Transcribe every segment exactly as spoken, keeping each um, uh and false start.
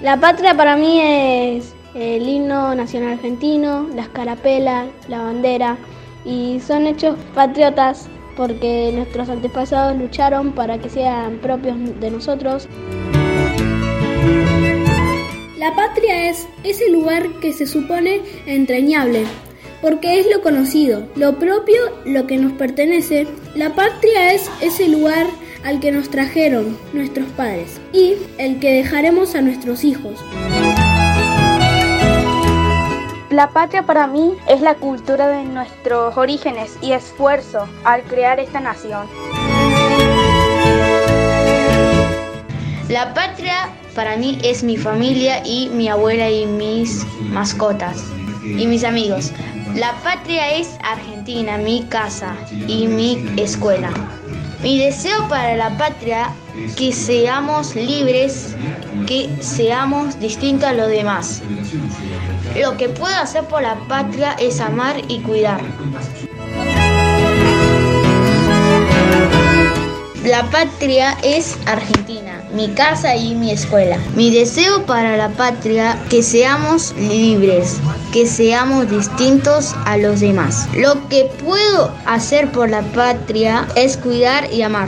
La patria para mí es el himno nacional argentino, la escarapela, la bandera, y son hechos patriotas porque nuestros antepasados lucharon para que sean propios de nosotros. La patria es ese lugar que se supone entrañable, porque es lo conocido, lo propio, lo que nos pertenece. La patria es ese lugar al que nos trajeron nuestros padres y el que dejaremos a nuestros hijos. La patria para mí es la cultura de nuestros orígenes y esfuerzo al crear esta nación. La patria para mí es mi familia y mi abuela y mis mascotas y mis amigos. La patria es Argentina, mi casa y mi escuela. Mi deseo para la patria es que seamos libres, que seamos distintos a los demás. Lo que puedo hacer por la patria es amar y cuidar. La patria es Argentina, mi casa y mi escuela. Mi deseo para la patria es que seamos libres, que seamos distintos a los demás. Lo que puedo hacer por la patria es cuidar y amar.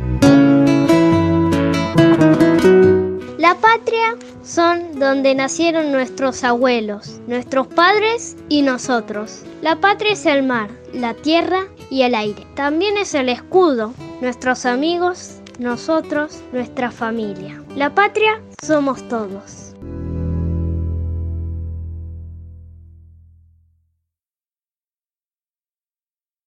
La patria son donde nacieron nuestros abuelos, nuestros padres y nosotros. La patria es el mar, la tierra y el aire. También es el escudo, nuestros amigos, nosotros, nuestra familia. La patria somos todos.